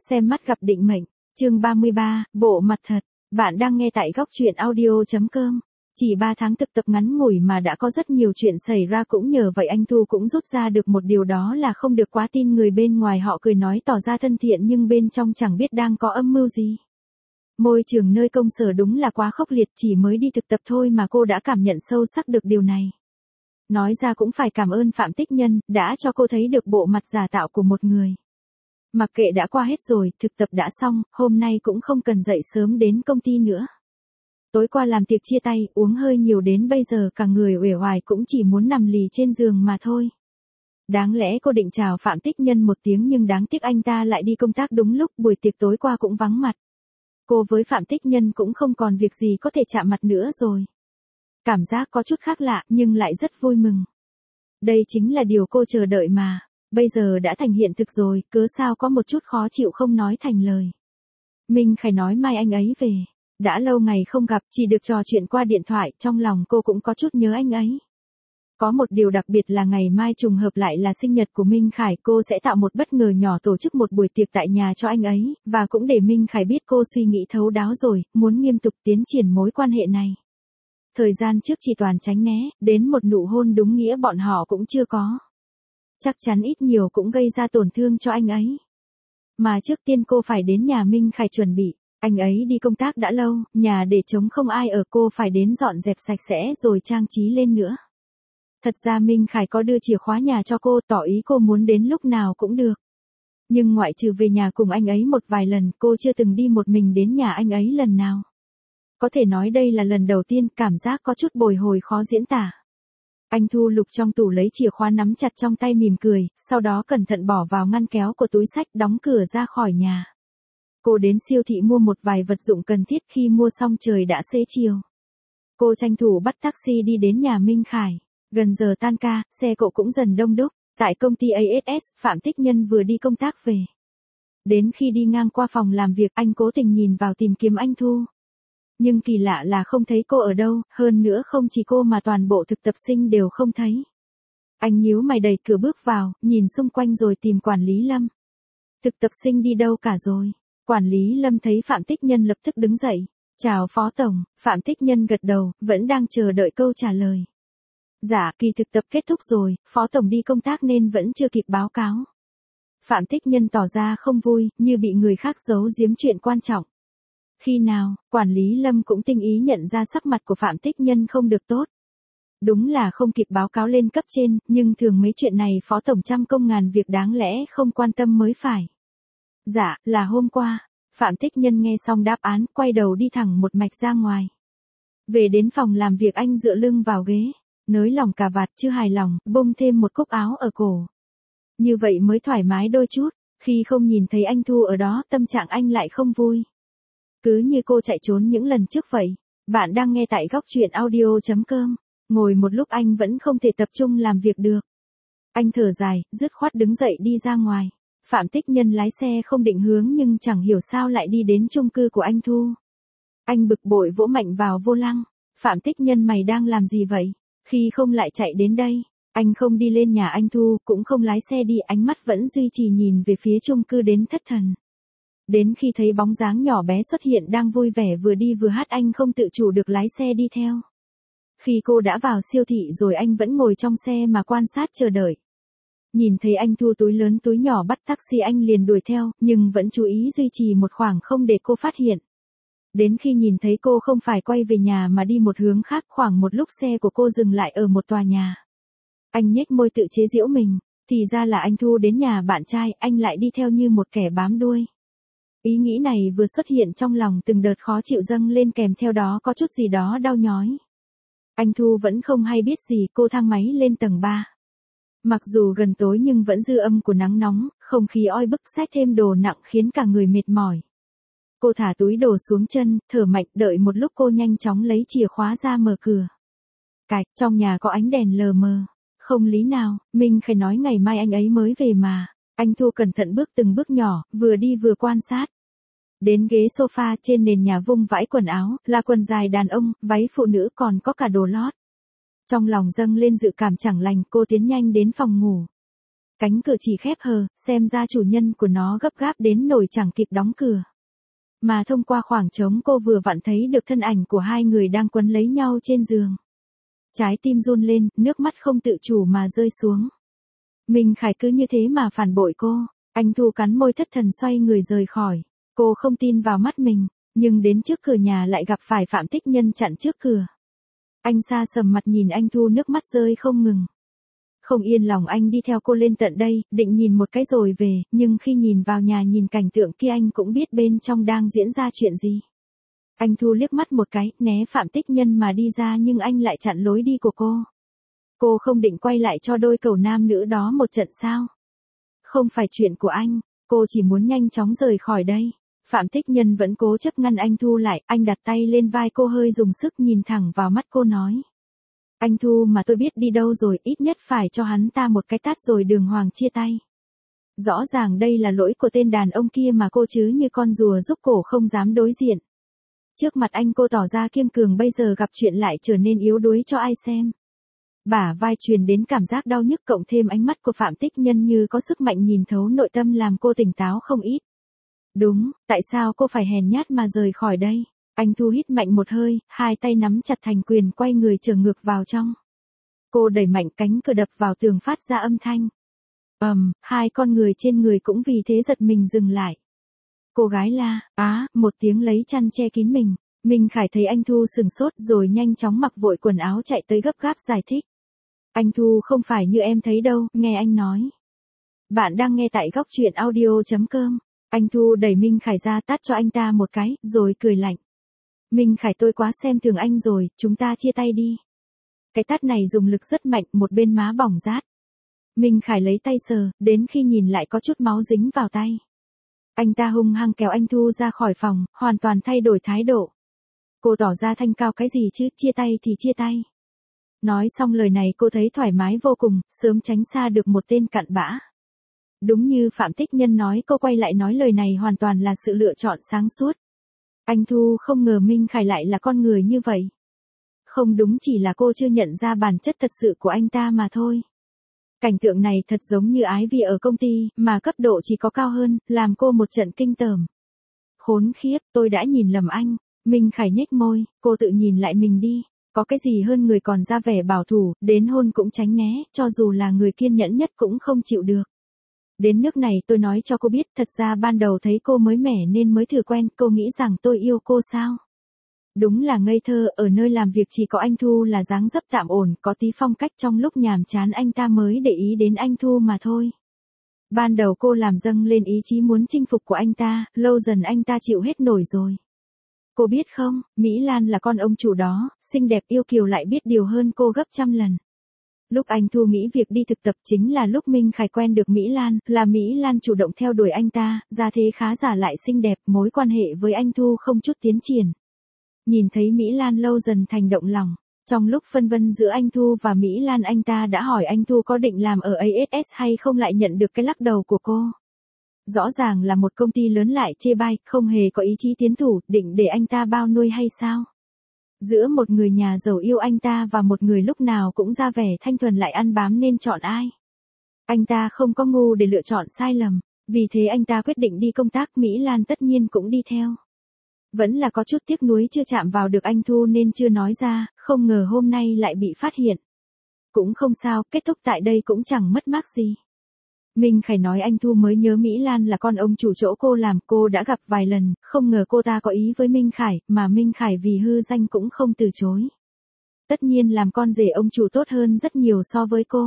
Xem mắt gặp định mệnh, chương 33, bộ mặt thật. Bạn đang nghe tại góc truyện audio.com. Chỉ 3 tháng thực tập ngắn ngủi mà đã có rất nhiều chuyện xảy ra, cũng nhờ vậy anh Thu cũng rút ra được một điều, đó là không được quá tin người bên ngoài họ cười nói tỏ ra thân thiện nhưng bên trong chẳng biết đang có âm mưu gì. Môi trường nơi công sở đúng là quá khốc liệt, chỉ mới đi thực tập thôi mà cô đã cảm nhận sâu sắc được điều này. Nói ra cũng phải cảm ơn Phạm Tích Nhân, đã cho cô thấy được bộ mặt giả tạo của một người. Mặc kệ đã qua hết rồi, thực tập đã xong, hôm nay cũng không cần dậy sớm đến công ty nữa. Tối qua làm tiệc chia tay, uống hơi nhiều đến bây giờ cả người uể oải cũng chỉ muốn nằm lì trên giường mà thôi. Đáng lẽ cô định chào Phạm Tích Nhân một tiếng nhưng đáng tiếc anh ta lại đi công tác đúng lúc, buổi tiệc tối qua cũng vắng mặt. Cô với Phạm Tích Nhân cũng không còn việc gì có thể chạm mặt nữa rồi. Cảm giác có chút khác lạ nhưng lại rất vui mừng. Đây chính là điều cô chờ đợi mà. Bây giờ đã thành hiện thực rồi, cớ sao có một chút khó chịu không nói thành lời. Minh Khải nói mai anh ấy về. Đã lâu ngày không gặp, chỉ được trò chuyện qua điện thoại, trong lòng cô cũng có chút nhớ anh ấy. Có một điều đặc biệt là ngày mai trùng hợp lại là sinh nhật của Minh Khải, cô sẽ tạo một bất ngờ nhỏ, tổ chức một buổi tiệc tại nhà cho anh ấy, và cũng để Minh Khải biết cô suy nghĩ thấu đáo rồi, muốn nghiêm túc tiến triển mối quan hệ này. Thời gian trước chỉ toàn tránh né, đến một nụ hôn đúng nghĩa bọn họ cũng chưa có. Chắc chắn ít nhiều cũng gây ra tổn thương cho anh ấy. Mà trước tiên cô phải đến nhà Minh Khải chuẩn bị. Anh ấy đi công tác đã lâu, nhà để trống không ai ở, cô phải đến dọn dẹp sạch sẽ rồi trang trí lên nữa. Thật ra Minh Khải có đưa chìa khóa nhà cho cô, tỏ ý cô muốn đến lúc nào cũng được. Nhưng ngoại trừ về nhà cùng anh ấy một vài lần, cô chưa từng đi một mình đến nhà anh ấy lần nào. Có thể nói đây là lần đầu tiên, cảm giác có chút bồi hồi khó diễn tả. Anh Thu lục trong tủ lấy chìa khóa nắm chặt trong tay mỉm cười, sau đó cẩn thận bỏ vào ngăn kéo của túi xách, đóng cửa ra khỏi nhà. Cô đến siêu thị mua một vài vật dụng cần thiết, khi mua xong trời đã xế chiều. Cô tranh thủ bắt taxi đi đến nhà Minh Khải. Gần giờ tan ca, xe cộ cũng dần đông đúc. Tại công ty ASS, Phạm Tích Nhân vừa đi công tác về. Đến khi đi ngang qua phòng làm việc, anh cố tình nhìn vào tìm kiếm anh Thu. Nhưng kỳ lạ là không thấy cô ở đâu, hơn nữa không chỉ cô mà toàn bộ thực tập sinh đều không thấy. Anh nhíu mày đẩy cửa bước vào, nhìn xung quanh rồi tìm quản lý Lâm. Thực tập sinh đi đâu cả rồi? Quản lý Lâm thấy Phạm Tích Nhân lập tức đứng dậy. Chào Phó Tổng. Phạm Tích Nhân gật đầu, vẫn đang chờ đợi câu trả lời. Dạ, kỳ thực tập kết thúc rồi, Phó Tổng đi công tác nên vẫn chưa kịp báo cáo. Phạm Tích Nhân tỏ ra không vui, như bị người khác giấu giếm chuyện quan trọng. Khi nào, quản lý Lâm cũng tinh ý nhận ra sắc mặt của Phạm Tích Nhân không được tốt. Đúng là không kịp báo cáo lên cấp trên, nhưng thường mấy chuyện này Phó Tổng trăm công ngàn việc đáng lẽ không quan tâm mới phải. Dạ, là hôm qua. Phạm Tích Nhân nghe xong đáp án, quay đầu đi thẳng một mạch ra ngoài. Về đến phòng làm việc, anh dựa lưng vào ghế, nới lỏng cà vạt, chưa hài lòng, bông thêm một cúc áo ở cổ. Như vậy mới thoải mái đôi chút, khi không nhìn thấy anh Thu ở đó, tâm trạng anh lại không vui. Cứ như cô chạy trốn những lần trước vậy. Bạn đang nghe tại góc truyện audio.com. Ngồi một lúc anh vẫn không thể tập trung làm việc được. Anh thở dài, dứt khoát đứng dậy đi ra ngoài. Phạm Tích Nhân lái xe không định hướng nhưng chẳng hiểu sao lại đi đến chung cư của anh Thu. Anh bực bội vỗ mạnh vào vô lăng. Phạm Tích Nhân, mày đang làm gì vậy? Khi không lại chạy đến đây. Anh không đi lên nhà anh Thu, cũng không lái xe đi, ánh mắt vẫn duy trì nhìn về phía chung cư đến thất thần. Đến khi thấy bóng dáng nhỏ bé xuất hiện đang vui vẻ vừa đi vừa hát, anh không tự chủ được lái xe đi theo. Khi cô đã vào siêu thị rồi anh vẫn ngồi trong xe mà quan sát chờ đợi. Nhìn thấy anh Thu túi lớn túi nhỏ bắt taxi, anh liền đuổi theo, nhưng vẫn chú ý duy trì một khoảng không để cô phát hiện. Đến khi nhìn thấy cô không phải quay về nhà mà đi một hướng khác, khoảng một lúc xe của cô dừng lại ở một tòa nhà. Anh nhếch môi tự chế giễu mình, thì ra là anh Thu đến nhà bạn trai, anh lại đi theo như một kẻ bám đuôi. Ý nghĩ này vừa xuất hiện trong lòng, từng đợt khó chịu dâng lên, kèm theo đó có chút gì đó đau nhói. Anh Thu vẫn không hay biết gì, cô thang máy lên tầng 3. Mặc dù gần tối nhưng vẫn dư âm của nắng nóng, không khí oi bức, xách thêm đồ nặng khiến cả người mệt mỏi. Cô thả túi đồ xuống chân, thở mạnh, đợi một lúc cô nhanh chóng lấy chìa khóa ra mở cửa. Cạch, trong nhà có ánh đèn lờ mờ. Không lý nào, Minh Khải nói ngày mai anh ấy mới về mà. Anh Thu cẩn thận bước từng bước nhỏ, vừa đi vừa quan sát. Đến ghế sofa, trên nền nhà vung vãi quần áo, là quần dài đàn ông, váy phụ nữ, còn có cả đồ lót. Trong lòng dâng lên dự cảm chẳng lành, cô tiến nhanh đến phòng ngủ. Cánh cửa chỉ khép hờ, xem ra chủ nhân của nó gấp gáp đến nỗi chẳng kịp đóng cửa. Mà thông qua khoảng trống cô vừa vặn thấy được thân ảnh của hai người đang quấn lấy nhau trên giường. Trái tim run lên, nước mắt không tự chủ mà rơi xuống. Minh Khải cứ như thế mà phản bội cô. Anh Thu cắn môi thất thần xoay người rời khỏi. Cô không tin vào mắt mình, nhưng đến trước cửa nhà lại gặp phải Phạm Tích Nhân chặn trước cửa. Anh xa sầm mặt nhìn anh Thu, nước mắt rơi không ngừng. Không yên lòng anh đi theo cô lên tận đây, định nhìn một cái rồi về, nhưng khi nhìn vào nhà nhìn cảnh tượng kia anh cũng biết bên trong đang diễn ra chuyện gì. Anh Thu liếc mắt một cái, né Phạm Tích Nhân mà đi ra, nhưng anh lại chặn lối đi của cô. Cô không định quay lại cho đôi cẩu nam nữ đó một trận sao? Không phải chuyện của anh, cô chỉ muốn nhanh chóng rời khỏi đây. Phạm Tích Nhân vẫn cố chấp ngăn anh Thu lại, anh đặt tay lên vai cô hơi dùng sức nhìn thẳng vào mắt cô nói. Anh Thu mà tôi biết đi đâu rồi, ít nhất phải cho hắn ta một cái tát rồi đường hoàng chia tay. Rõ ràng đây là lỗi của tên đàn ông kia mà cô chứ như con rùa rúc cổ không dám đối diện. Trước mặt anh cô tỏ ra kiên cường, bây giờ gặp chuyện lại trở nên yếu đuối cho ai xem. Bả vai truyền đến cảm giác đau nhức, cộng thêm ánh mắt của Phạm Tích Nhân như có sức mạnh nhìn thấu nội tâm làm cô tỉnh táo không ít. Đúng, tại sao cô phải hèn nhát mà rời khỏi đây? Anh Thu hít mạnh một hơi, hai tay nắm chặt thành quyền quay người trở ngược vào trong. Cô đẩy mạnh cánh cửa đập vào tường phát ra âm thanh. Hai con người trên người cũng vì thế giật mình dừng lại. Cô gái la, một tiếng lấy chăn che kín mình. Minh Khải thấy anh Thu sừng sốt rồi nhanh chóng mặc vội quần áo chạy tới gấp gáp giải thích. Anh Thu không phải như em thấy đâu, nghe anh nói. Bạn đang nghe tại góc truyện audio.com. Anh Thu đẩy Minh Khải ra tát cho anh ta một cái, rồi cười lạnh. Minh Khải, tôi quá xem thường anh rồi, chúng ta chia tay đi. Cái tát này dùng lực rất mạnh, một bên má bỏng rát. Minh Khải lấy tay sờ, đến khi nhìn lại có chút máu dính vào tay. Anh ta hung hăng kéo anh Thu ra khỏi phòng, hoàn toàn thay đổi thái độ. Cô tỏ ra thanh cao cái gì chứ, chia tay thì chia tay. Nói xong lời này cô thấy thoải mái vô cùng, sớm tránh xa được một tên cặn bã. Đúng như Phạm Tích Nhân nói, cô quay lại nói lời này hoàn toàn là sự lựa chọn sáng suốt. Anh Thu không ngờ Minh Khải lại là con người như vậy. Không đúng, chỉ là cô chưa nhận ra bản chất thật sự của anh ta mà thôi. Cảnh tượng này thật giống như Ái Vi ở công ty, mà cấp độ chỉ có cao hơn, làm cô một trận kinh tởm. Khốn khiếp, tôi đã nhìn lầm anh. Minh Khải nhếch môi, cô tự nhìn lại mình đi. Có cái gì hơn người còn ra vẻ bảo thủ, đến hôn cũng tránh né, cho dù là người kiên nhẫn nhất cũng không chịu được. Đến nước này tôi nói cho cô biết, thật ra ban đầu thấy cô mới mẻ nên mới thử quen, cô nghĩ rằng tôi yêu cô sao? Đúng là ngây thơ, ở nơi làm việc chỉ có anh Thu là dáng dấp tạm ổn, có tí phong cách, trong lúc nhàm chán anh ta mới để ý đến anh Thu mà thôi. Ban đầu cô làm dâng lên ý chí muốn chinh phục của anh ta, lâu dần anh ta chịu hết nổi rồi. Cô biết không, Mỹ Lan là con ông chủ đó, xinh đẹp yêu kiều lại biết điều hơn cô gấp trăm lần. Lúc anh Thu nghĩ việc đi thực tập chính là lúc Minh Khải quen được Mỹ Lan, là Mỹ Lan chủ động theo đuổi anh ta, ra thế khá giả lại xinh đẹp, mối quan hệ với anh Thu không chút tiến triển. Nhìn thấy Mỹ Lan lâu dần thành động lòng, trong lúc phân vân giữa anh Thu và Mỹ Lan anh ta đã hỏi anh Thu có định làm ở ASS hay không, lại nhận được cái lắc đầu của cô. Rõ ràng là một công ty lớn lại chê bai, không hề có ý chí tiến thủ, định để anh ta bao nuôi hay sao? Giữa một người nhà giàu yêu anh ta và một người lúc nào cũng ra vẻ thanh thuần lại ăn bám nên chọn ai? Anh ta không có ngu để lựa chọn sai lầm, vì thế anh ta quyết định đi công tác, Mỹ Lan tất nhiên cũng đi theo. Vẫn là có chút tiếc nuối chưa chạm vào được anh Thu nên chưa nói ra, không ngờ hôm nay lại bị phát hiện. Cũng không sao, kết thúc tại đây cũng chẳng mất mát gì. Minh Khải nói anh Thu mới nhớ Mỹ Lan là con ông chủ chỗ cô làm, cô đã gặp vài lần, không ngờ cô ta có ý với Minh Khải, mà Minh Khải vì hư danh cũng không từ chối. Tất nhiên làm con rể ông chủ tốt hơn rất nhiều so với cô.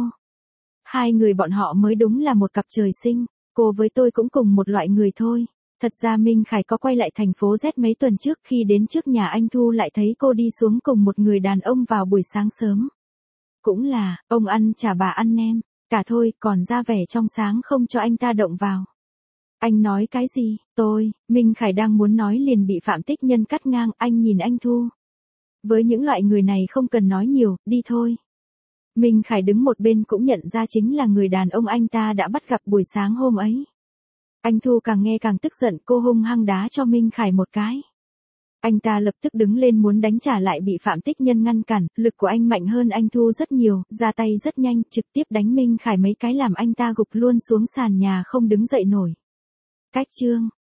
Hai người bọn họ mới đúng là một cặp trời sinh, cô với tôi cũng cùng một loại người thôi. Thật ra Minh Khải có quay lại thành phố Z mấy tuần trước, khi đến trước nhà anh Thu lại thấy cô đi xuống cùng một người đàn ông vào buổi sáng sớm. Cũng là, ông ăn chả bà ăn nem, cả thôi, còn ra vẻ trong sáng không cho anh ta động vào. Anh nói cái gì, Minh Khải đang muốn nói liền bị Phạm Tích Nhân cắt ngang, anh nhìn anh Thu. Với những loại người này không cần nói nhiều, đi thôi. Minh Khải đứng một bên cũng nhận ra chính là người đàn ông anh ta đã bắt gặp buổi sáng hôm ấy. Anh Thu càng nghe càng tức giận, cô hung hăng đá cho Minh Khải một cái. Anh ta lập tức đứng lên muốn đánh trả lại bị Phạm Tích Nhân ngăn cản, lực của anh mạnh hơn anh Thu rất nhiều, ra tay rất nhanh, trực tiếp đánh Minh Khải mấy cái làm anh ta gục luôn xuống sàn nhà không đứng dậy nổi. Cách chương